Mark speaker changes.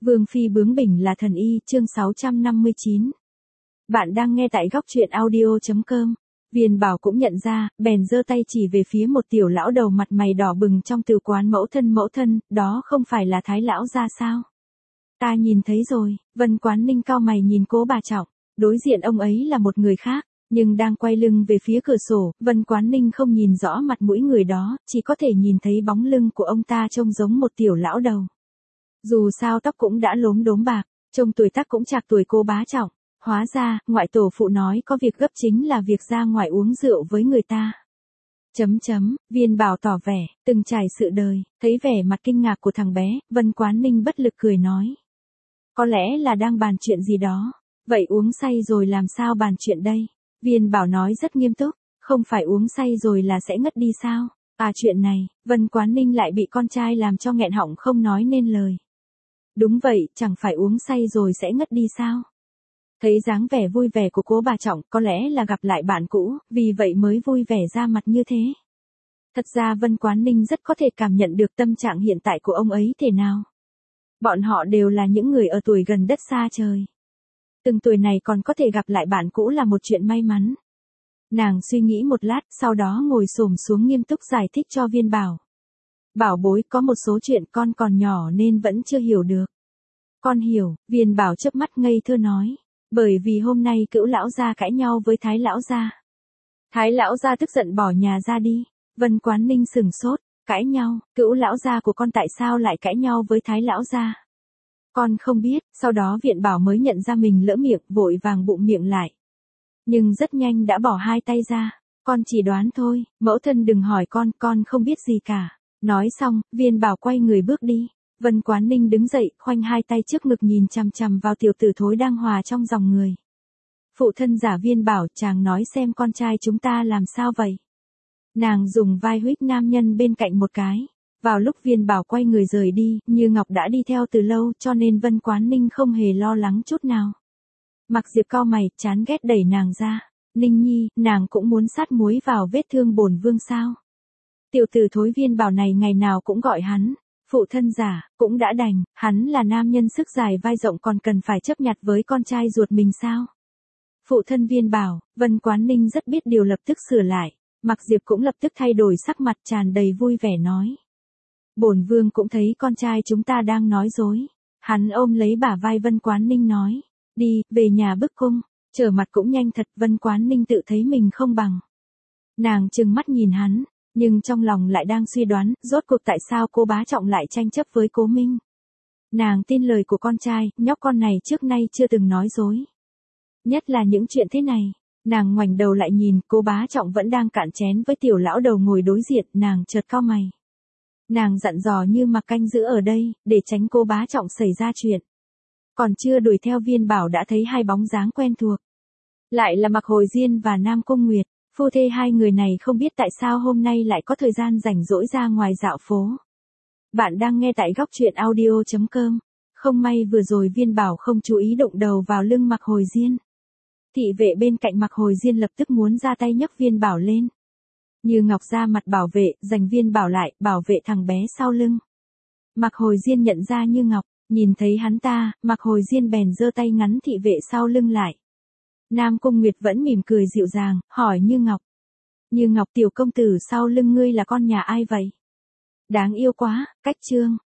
Speaker 1: Vương phi bướng bỉnh là thần y, chương 659. Bạn đang nghe tại góc truyện audio.com. Viên Bảo cũng nhận ra, bèn giơ tay chỉ về phía một tiểu lão đầu mặt mày đỏ bừng trong từ quán mẫu thân, đó không phải là Thái lão gia sao? Ta nhìn thấy rồi. Vân Quán Ninh cau mày nhìn Cố Bà Trọng, đối diện ông ấy là một người khác, nhưng đang quay lưng về phía cửa sổ, Vân Quán Ninh không nhìn rõ mặt mũi người đó, chỉ có thể nhìn thấy bóng lưng của ông ta trông giống một tiểu lão đầu. Dù sao tóc cũng đã lốm đốm bạc, trông tuổi tác cũng trạc tuổi Cố Bá Trọng. Hóa ra, ngoại tổ phụ nói có việc gấp chính là việc ra ngoài uống rượu với người ta. Viên Bảo tỏ vẻ, từng trải sự đời, thấy vẻ mặt kinh ngạc của thằng bé, Vân Quán Ninh bất lực cười nói. Có lẽ là đang bàn chuyện gì đó. Vậy uống say rồi làm sao bàn chuyện đây? Viên Bảo nói rất nghiêm túc, không phải uống say rồi là sẽ ngất đi sao? À chuyện này, Vân Quán Ninh lại bị con trai làm cho nghẹn họng không nói nên lời. Đúng vậy, chẳng phải uống say rồi sẽ ngất đi sao? Thấy dáng vẻ vui vẻ của Cố Bà Trọng, có lẽ là gặp lại bạn cũ, vì vậy mới vui vẻ ra mặt như thế. Thật ra Vân Quán Ninh rất có thể cảm nhận được tâm trạng hiện tại của ông ấy thế nào. Bọn họ đều là những người ở tuổi gần đất xa trời. Từng tuổi này còn có thể gặp lại bạn cũ là một chuyện may mắn. Nàng suy nghĩ một lát, sau đó ngồi xổm xuống nghiêm túc giải thích cho Viên Bảo. Bảo bối, có một số chuyện con còn nhỏ nên vẫn chưa hiểu được. Con hiểu, Viên Bảo chớp mắt ngây thơ nói. Bởi vì hôm nay Cữu lão gia cãi nhau với Thái lão gia. Thái lão gia tức giận bỏ nhà ra đi. Vân Quán Ninh sửng sốt, cãi nhau, Cữu lão gia của con tại sao lại cãi nhau với Thái lão gia? Con không biết, sau đó Viện Bảo mới nhận ra mình lỡ miệng, vội vàng bụm miệng lại. Nhưng rất nhanh đã bỏ hai tay ra, con chỉ đoán thôi, mẫu thân đừng hỏi con không biết gì cả. Nói xong, Viên Bảo quay người bước đi. Vân Quán Ninh đứng dậy, khoanh hai tay trước ngực nhìn chằm chằm vào tiểu tử thối đang hòa trong dòng người. Phụ thân giả Viên Bảo, chàng nói xem con trai chúng ta làm sao vậy? Nàng dùng vai huých nam nhân bên cạnh một cái. Vào lúc Viên Bảo quay người rời đi, Như Ngọc đã đi theo từ lâu cho nên Vân Quán Ninh không hề lo lắng chút nào. Mặc Diệp cau mày, chán ghét đẩy nàng ra. Ninh nhi, nàng cũng muốn sát muối vào vết thương bổn vương sao? Tiểu tử thối Viên Bảo này ngày nào cũng gọi hắn. Phụ thân giả, cũng đã đành, hắn là nam nhân sức dài vai rộng còn cần phải chấp nhặt với con trai ruột mình sao? Phụ thân Viên Bảo, Vân Quán Ninh rất biết điều lập tức sửa lại. Mặc Diệp cũng lập tức thay đổi sắc mặt tràn đầy vui vẻ nói. Bổn vương cũng thấy con trai chúng ta đang nói dối. Hắn ôm lấy bả vai Vân Quán Ninh nói. Đi, về nhà bức cung. Trở mặt cũng nhanh thật, Vân Quán Ninh tự thấy mình không bằng. Nàng trừng mắt nhìn hắn. Nhưng trong lòng lại đang suy đoán, rốt cuộc tại sao Cố Bá Trọng lại tranh chấp với Cố Minh. Nàng tin lời của con trai, nhóc con này trước nay chưa từng nói dối. Nhất là những chuyện thế này, nàng ngoảnh đầu lại nhìn, Cố Bá Trọng vẫn đang cạn chén với tiểu lão đầu ngồi đối diện, nàng chợt cau mày. Nàng dặn dò Như Mặc canh giữ ở đây, để tránh Cố Bá Trọng xảy ra chuyện. Còn chưa đuổi theo Viên Bảo đã thấy hai bóng dáng quen thuộc. Lại là Mặc Hồi Diên và Nam Cung Nguyệt. Phu thê hai người này không biết tại sao hôm nay lại có thời gian rảnh rỗi ra ngoài dạo phố. Bạn đang nghe tại góc truyện audio.com. Không may vừa rồi Viên Bảo không chú ý đụng đầu vào lưng Mặc Hồi Diên. Thị vệ bên cạnh Mặc Hồi Diên lập tức muốn ra tay nhấc Viên Bảo lên. Như Ngọc ra mặt bảo vệ, giành Viên Bảo lại, bảo vệ thằng bé sau lưng. Mặc Hồi Diên nhận ra Như Ngọc, nhìn thấy hắn ta, Mặc Hồi Diên bèn giơ tay ngắn thị vệ sau lưng lại. Nam Cung Nguyệt vẫn mỉm cười dịu dàng, hỏi Như Ngọc. Như Ngọc tiểu công tử sau lưng ngươi là con nhà ai vậy? Đáng yêu quá, cách trương,